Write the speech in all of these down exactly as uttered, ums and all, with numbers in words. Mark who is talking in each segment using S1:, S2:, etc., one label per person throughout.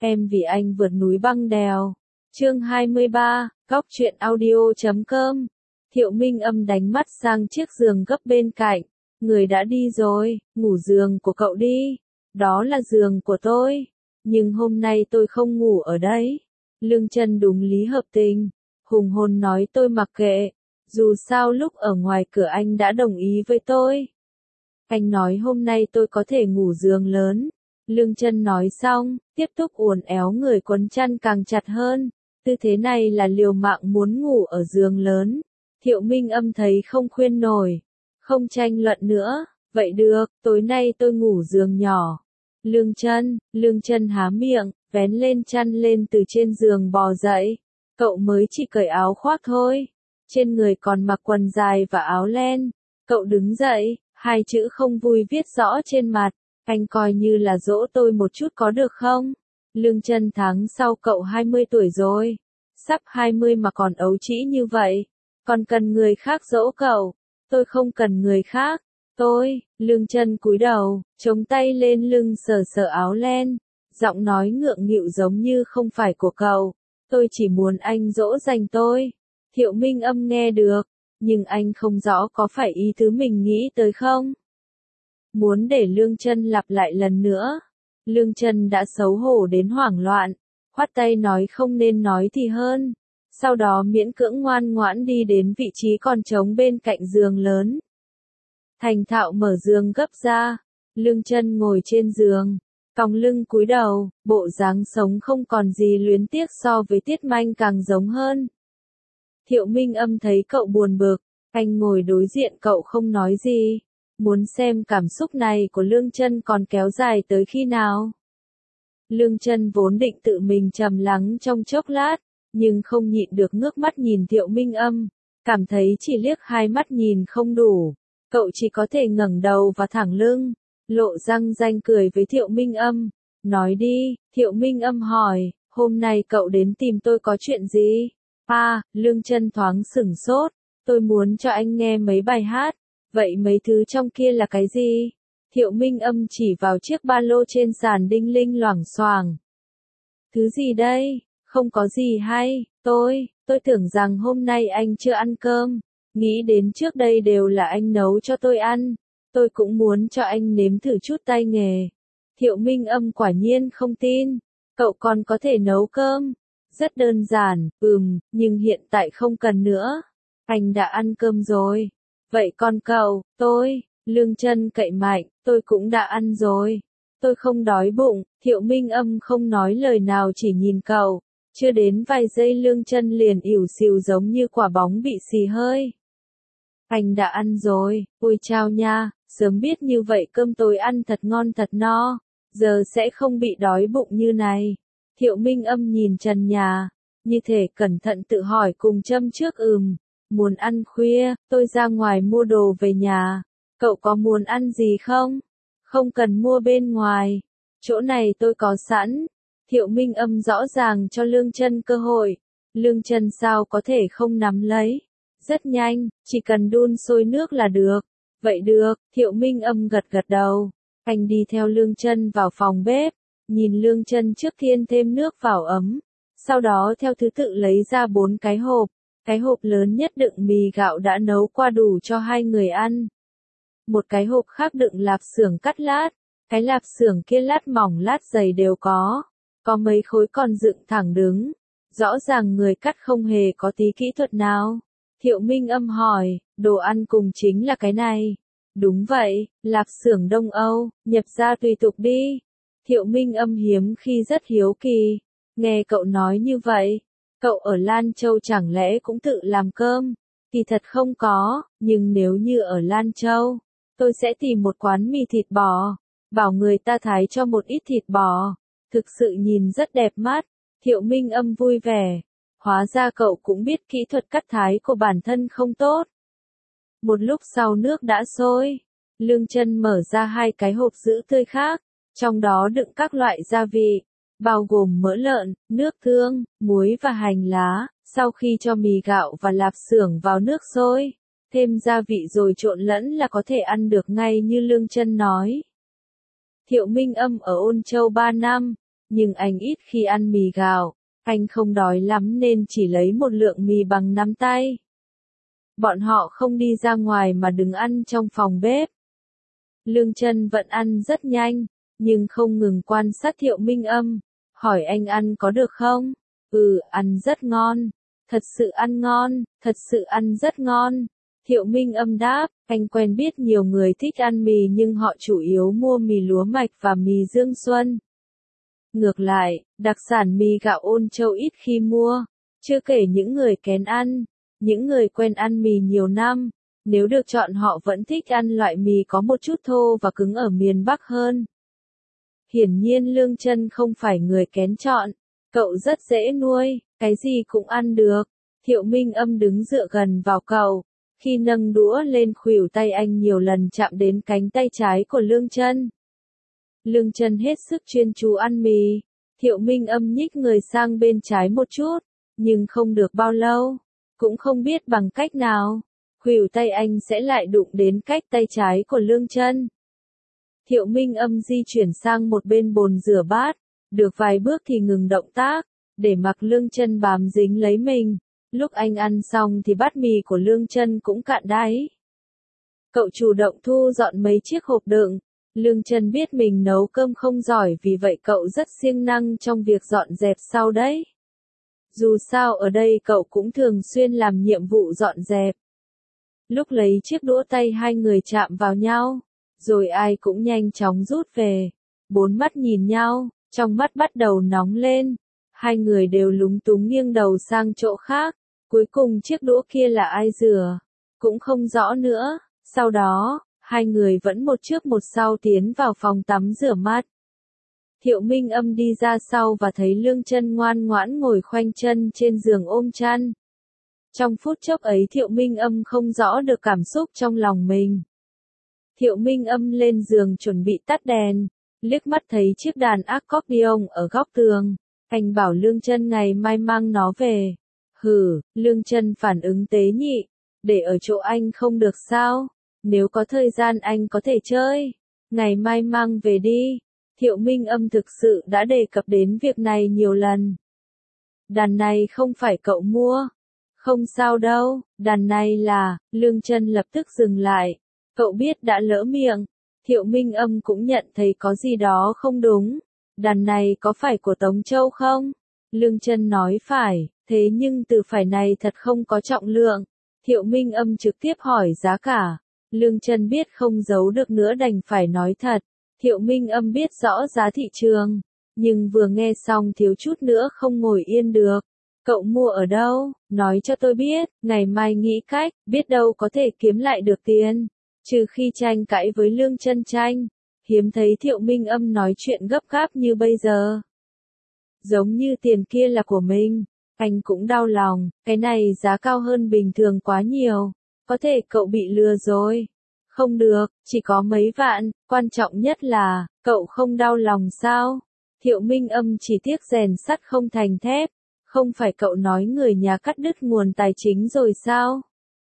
S1: Em vì anh vượt núi băng đèo. Chương hai mươi ba, Cóc truyện audio chấm com. Thiệu Minh Âm đánh mắt sang chiếc giường gấp bên cạnh. Người đã đi rồi, ngủ giường của cậu đi. Đó là giường của tôi. Nhưng hôm nay tôi không ngủ ở đấy. Lương Chân đúng lý hợp tình. Hùng hồn nói tôi mặc kệ. Dù sao lúc ở ngoài cửa anh đã đồng ý với tôi. Anh nói hôm nay tôi có thể ngủ giường lớn. Lương Chân nói xong, tiếp tục uốn éo người quấn chăn càng chặt hơn. Tư thế này là liều mạng muốn ngủ ở giường lớn. Thiệu Minh Âm thấy không khuyên nổi. Không tranh luận nữa. Vậy được, tối nay tôi ngủ giường nhỏ. Lương Chân, Lương Chân há miệng, vén lên chăn lên từ trên giường bò dậy. Cậu mới chỉ cởi áo khoác thôi. Trên người còn mặc quần dài và áo len. Cậu đứng dậy, hai chữ không vui viết rõ trên mặt. Anh coi như là dỗ tôi một chút có được không? Lương Chân tháng sau cậu hai mươi tuổi rồi. Sắp hai mươi mà còn ấu trĩ như vậy. Còn cần người khác dỗ cậu. Tôi không cần người khác. Tôi, Lương Chân cúi đầu, chống tay lên lưng sờ sờ áo len. Giọng nói ngượng nghịu giống như không phải của cậu. Tôi chỉ muốn anh dỗ dành tôi. Thiệu Minh Âm nghe được. Nhưng anh không rõ có phải ý tứ mình nghĩ tới không? Muốn để Lương Chân lặp lại lần nữa. Lương Chân đã xấu hổ đến hoảng loạn. Khoát tay nói không nên nói thì hơn. Sau đó miễn cưỡng ngoan ngoãn đi đến vị trí còn trống bên cạnh giường lớn. Thành thạo mở giường gấp ra. Lương Chân ngồi trên giường. Còng lưng cúi đầu, bộ dáng sống không còn gì luyến tiếc so với Tiết Manh càng giống hơn. Thiệu Minh Âm thấy cậu buồn bực. Anh ngồi đối diện cậu không nói gì. Muốn xem cảm xúc này của Lương Chân còn kéo dài tới khi nào. Lương Chân vốn định tự mình trầm lắng trong chốc lát, nhưng không nhịn được ngước mắt nhìn Thiệu Minh Âm, cảm thấy chỉ liếc hai mắt nhìn không đủ, cậu chỉ có thể ngẩng đầu và thẳng lưng, lộ răng ranh cười với Thiệu Minh Âm, nói đi. Thiệu Minh Âm hỏi, hôm nay cậu đến tìm tôi có chuyện gì? À, Lương Chân thoáng sửng sốt, tôi muốn cho anh nghe mấy bài hát. Vậy mấy thứ trong kia là cái gì? Thiệu Minh Âm chỉ vào chiếc ba lô trên sàn đinh linh loảng xoảng. Thứ gì đây? Không có gì hay. Tôi, tôi tưởng rằng hôm nay anh chưa ăn cơm. Nghĩ đến trước đây đều là anh nấu cho tôi ăn. Tôi cũng muốn cho anh nếm thử chút tay nghề. Thiệu Minh Âm quả nhiên không tin. Cậu còn có thể nấu cơm. Rất đơn giản, ừm, nhưng hiện tại không cần nữa. Anh đã ăn cơm rồi. Vậy còn cậu? Tôi, Lương Chân cậy mạnh, tôi cũng đã ăn rồi. Tôi không đói bụng. Thiệu Minh Âm không nói lời nào chỉ nhìn cậu. Chưa đến vài giây Lương Chân liền ỉu xìu giống như quả bóng bị xì hơi. Anh đã ăn rồi, ôi chao nha, sớm biết như vậy cơm tối ăn thật ngon thật no, giờ sẽ không bị đói bụng như này. Thiệu Minh Âm nhìn trần nhà, như thể cẩn thận tự hỏi cùng châm trước ừm. Muốn ăn khuya, tôi ra ngoài mua đồ về nhà. Cậu có muốn ăn gì không? Không cần mua bên ngoài. Chỗ này tôi có sẵn. Thiệu Minh Âm rõ ràng cho Lương Chân cơ hội. Lương Chân sao có thể không nắm lấy. Rất nhanh, chỉ cần đun sôi nước là được. Vậy được, Thiệu Minh Âm gật gật đầu. Anh đi theo Lương Chân vào phòng bếp. Nhìn Lương Chân trước tiên thêm nước vào ấm. Sau đó theo thứ tự lấy ra bốn cái hộp. Cái hộp lớn nhất đựng mì gạo đã nấu qua đủ cho hai người ăn. Một cái hộp khác đựng lạp xưởng cắt lát. Cái lạp xưởng kia lát mỏng lát dày đều có. Có mấy khối còn dựng thẳng đứng. Rõ ràng người cắt không hề có tí kỹ thuật nào. Thiệu Minh Âm hỏi, đồ ăn cùng chính là cái này. Đúng vậy, lạp xưởng Đông Âu, nhập ra tùy tục đi. Thiệu Minh Âm hiếm khi rất hiếu kỳ. Nghe cậu nói như vậy. Cậu ở Lan Châu chẳng lẽ cũng tự làm cơm? Thì thật không có, nhưng nếu như ở Lan Châu, tôi sẽ tìm một quán mì thịt bò, bảo người ta thái cho một ít thịt bò, thực sự nhìn rất đẹp mắt. Thiệu Minh Âm vui vẻ, hóa ra cậu cũng biết kỹ thuật cắt thái của bản thân không tốt. Một lúc sau nước đã sôi, Lương Chân mở ra hai cái hộp sữa tươi khác, trong đó đựng các loại gia vị. Bao gồm mỡ lợn, nước tương, muối và hành lá. Sau khi cho mì gạo và lạp xưởng vào nước sôi, thêm gia vị rồi trộn lẫn là có thể ăn được ngay như Lương Chân nói. Thiệu Minh Âm ở Ôn Châu ba năm, nhưng anh ít khi ăn mì gạo, anh không đói lắm nên chỉ lấy một lượng mì bằng nắm tay. Bọn họ không đi ra ngoài mà đứng ăn trong phòng bếp. Lương Chân vẫn ăn rất nhanh, nhưng không ngừng quan sát Thiệu Minh Âm, hỏi anh ăn có được không? Ừ, ăn rất ngon, thật sự ăn ngon, thật sự ăn rất ngon. Thiệu Minh Âm đáp, anh quen biết nhiều người thích ăn mì nhưng họ chủ yếu mua mì lúa mạch và mì Dương Xuân. Ngược lại, đặc sản mì gạo Ôn Châu ít khi mua, chưa kể những người kén ăn, những người quen ăn mì nhiều năm, nếu được chọn họ vẫn thích ăn loại mì có một chút thô và cứng ở miền Bắc hơn. Hiển nhiên Lương Chân không phải người kén chọn, cậu rất dễ nuôi, cái gì cũng ăn được. Thiệu Minh Âm đứng dựa gần vào cậu, khi nâng đũa lên khuỷu tay anh nhiều lần chạm đến cánh tay trái của Lương Chân. Lương Chân hết sức chuyên chú ăn mì, Thiệu Minh Âm nhích người sang bên trái một chút, nhưng không được bao lâu, cũng không biết bằng cách nào, khuỷu tay anh sẽ lại đụng đến cách tay trái của Lương Chân. Thiệu Minh Âm di chuyển sang một bên bồn rửa bát, được vài bước thì ngừng động tác, để mặc Lương Chân bám dính lấy mình. Lúc anh ăn xong thì bát mì của Lương Chân cũng cạn đáy. Cậu chủ động thu dọn mấy chiếc hộp đựng. Lương Chân biết mình nấu cơm không giỏi vì vậy cậu rất siêng năng trong việc dọn dẹp sau đấy. Dù sao ở đây cậu cũng thường xuyên làm nhiệm vụ dọn dẹp. Lúc lấy chiếc đũa tay hai người chạm vào nhau, rồi ai cũng nhanh chóng rút về. Bốn mắt nhìn nhau, trong mắt bắt đầu nóng lên. Hai người đều lúng túng nghiêng đầu sang chỗ khác. Cuối cùng chiếc đũa kia là ai rửa, cũng không rõ nữa. Sau đó, hai người vẫn một trước một sau tiến vào phòng tắm rửa mặt. Thiệu Minh Âm đi ra sau và thấy Lương Chân ngoan ngoãn ngồi khoanh chân trên giường ôm chăn. Trong phút chốc ấy Thiệu Minh Âm không rõ được cảm xúc trong lòng mình. Thiệu Minh Âm lên giường chuẩn bị tắt đèn, liếc mắt thấy chiếc đàn accordion ở góc tường. Anh bảo Lương Chân ngày mai mang nó về. Hừ, Lương Chân phản ứng tế nhị. Để ở chỗ anh không được sao? Nếu có thời gian anh có thể chơi. Ngày mai mang về đi. Thiệu Minh Âm thực sự đã đề cập đến việc này nhiều lần. Đàn này không phải cậu mua. Không sao đâu, đàn này là, Lương Chân lập tức dừng lại. Cậu biết đã lỡ miệng. Thiệu Minh Âm cũng nhận thấy có gì đó không đúng. Đàn này có phải của Tống Châu không? Lương Chân nói phải, thế nhưng từ phải này thật không có trọng lượng. Thiệu Minh Âm trực tiếp hỏi giá cả. Lương Chân biết không giấu được nữa đành phải nói thật. Thiệu Minh Âm biết rõ giá thị trường, nhưng vừa nghe xong thiếu chút nữa không ngồi yên được. Cậu mua ở đâu? Nói cho tôi biết, ngày mai nghĩ cách, biết đâu có thể kiếm lại được tiền. Trừ khi tranh cãi với Lương Chân tranh. Hiếm thấy Thiệu Minh Âm nói chuyện gấp gáp như bây giờ. Giống như tiền kia là của mình. Anh cũng đau lòng, cái này giá cao hơn bình thường quá nhiều. Có thể cậu bị lừa rồi. Không được, chỉ có mấy vạn, quan trọng nhất là, cậu không đau lòng sao? Thiệu Minh Âm chỉ tiếc rèn sắt không thành thép. Không phải cậu nói người nhà cắt đứt nguồn tài chính rồi sao?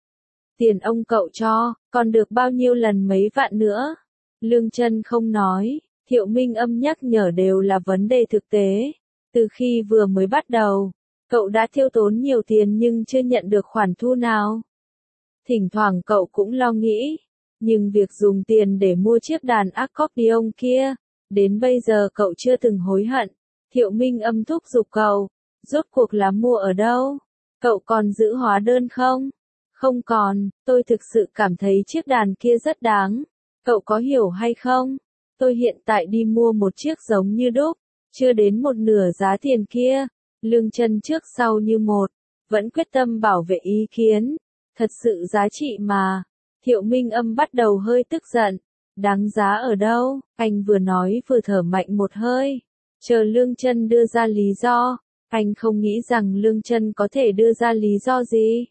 S1: Tiền ông cậu cho, còn được bao nhiêu lần mấy vạn nữa? Lương Chân không nói, Thiệu Minh Âm nhắc nhở đều là vấn đề thực tế. Từ khi vừa mới bắt đầu, cậu đã tiêu tốn nhiều tiền nhưng chưa nhận được khoản thu nào. Thỉnh thoảng cậu cũng lo nghĩ, nhưng việc dùng tiền để mua chiếc đàn accordion kia, đến bây giờ cậu chưa từng hối hận. Thiệu Minh Âm thúc giục cậu, rốt cuộc là mua ở đâu? Cậu còn giữ hóa đơn không? Không còn, tôi thực sự cảm thấy chiếc đàn kia rất đáng. Cậu có hiểu hay không? Tôi hiện tại đi mua một chiếc giống như đúc, chưa đến một nửa giá tiền kia. Lương Chân trước sau như một, vẫn quyết tâm bảo vệ ý kiến. Thật sự giá trị mà. Thiệu Minh Âm bắt đầu hơi tức giận. Đáng giá ở đâu? Anh vừa nói vừa thở mạnh một hơi. Chờ Lương Chân đưa ra lý do. Anh không nghĩ rằng Lương Chân có thể đưa ra lý do gì.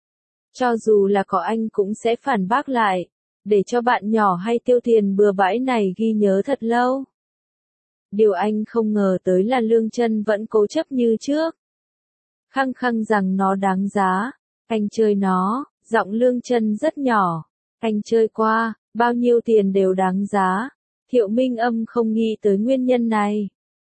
S1: Cho dù là có anh cũng sẽ phản bác lại. Để cho bạn nhỏ hay tiêu tiền bừa bãi này ghi nhớ thật lâu. Điều anh không ngờ tới là Lương Chân vẫn cố chấp như trước. Khăng khăng rằng nó đáng giá. Anh chơi nó, giọng Lương Chân rất nhỏ. Anh chơi qua, bao nhiêu tiền đều đáng giá. Thiệu Minh Âm không nghĩ tới nguyên nhân này.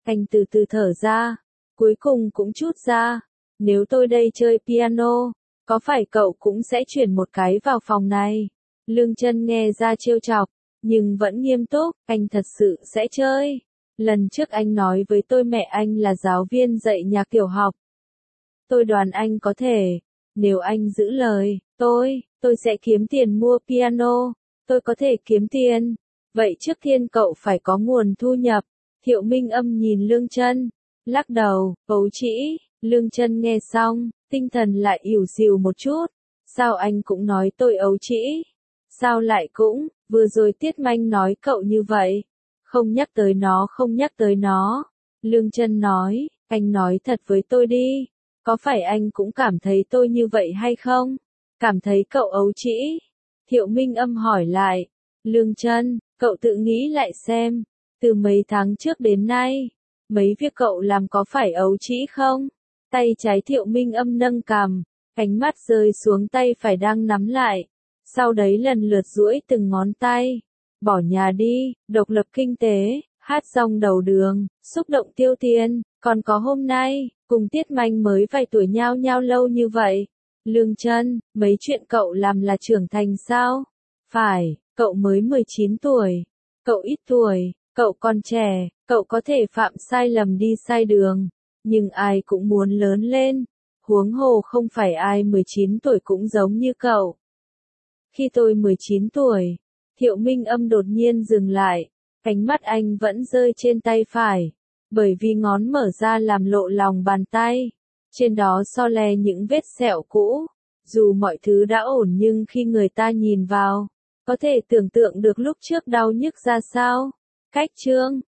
S1: Anh từ từ thở ra, cuối cùng cũng trút ra. Nếu tôi đây chơi piano, có phải cậu cũng sẽ chuyển một cái vào phòng này? Lương Chân nghe ra trêu chọc, nhưng vẫn nghiêm túc, anh thật sự sẽ chơi. Lần trước anh nói với tôi mẹ anh là giáo viên dạy nhạc tiểu học. Tôi đoán anh có thể. Nếu anh giữ lời, tôi, tôi sẽ kiếm tiền mua piano. Tôi có thể kiếm tiền. Vậy trước tiên cậu phải có nguồn thu nhập. Thiệu Minh Âm nhìn Lương Chân, lắc đầu, ấu trĩ. Lương Chân nghe xong, tinh thần lại ỉu xìu một chút. Sao anh cũng nói tôi ấu trĩ? Sao lại cũng, vừa rồi Tiết Manh nói cậu như vậy. Không nhắc tới nó, không nhắc tới nó. Lương Chân nói, anh nói thật với tôi đi. Có phải anh cũng cảm thấy tôi như vậy hay không? Cảm thấy cậu ấu trĩ? Thiệu Minh Âm hỏi lại. Lương Chân, cậu tự nghĩ lại xem. Từ mấy tháng trước đến nay, mấy việc cậu làm có phải ấu trĩ không? Tay trái Thiệu Minh Âm nâng cằm, ánh mắt rơi xuống tay phải đang nắm lại. Sau đấy lần lượt duỗi từng ngón tay. Bỏ nhà đi, độc lập kinh tế, hát rong đầu đường, xúc động tiêu tiền, còn có hôm nay, cùng Tiết Manh mới vài tuổi nhao nhao lâu như vậy. Lương Chân, mấy chuyện cậu làm là trưởng thành sao? Phải, cậu mới mười chín tuổi. Cậu ít tuổi, cậu còn trẻ, cậu có thể phạm sai lầm đi sai đường. Nhưng ai cũng muốn lớn lên. Huống hồ không phải ai mười chín tuổi cũng giống như cậu. Khi tôi mười chín tuổi, Thiệu Minh Âm đột nhiên dừng lại. Ánh mắt anh vẫn rơi trên tay phải. Bởi vì ngón mở ra làm lộ lòng bàn tay. Trên đó so le những vết sẹo cũ. Dù mọi thứ đã ổn nhưng khi người ta nhìn vào, có thể tưởng tượng được lúc trước đau nhức ra sao. Cách chương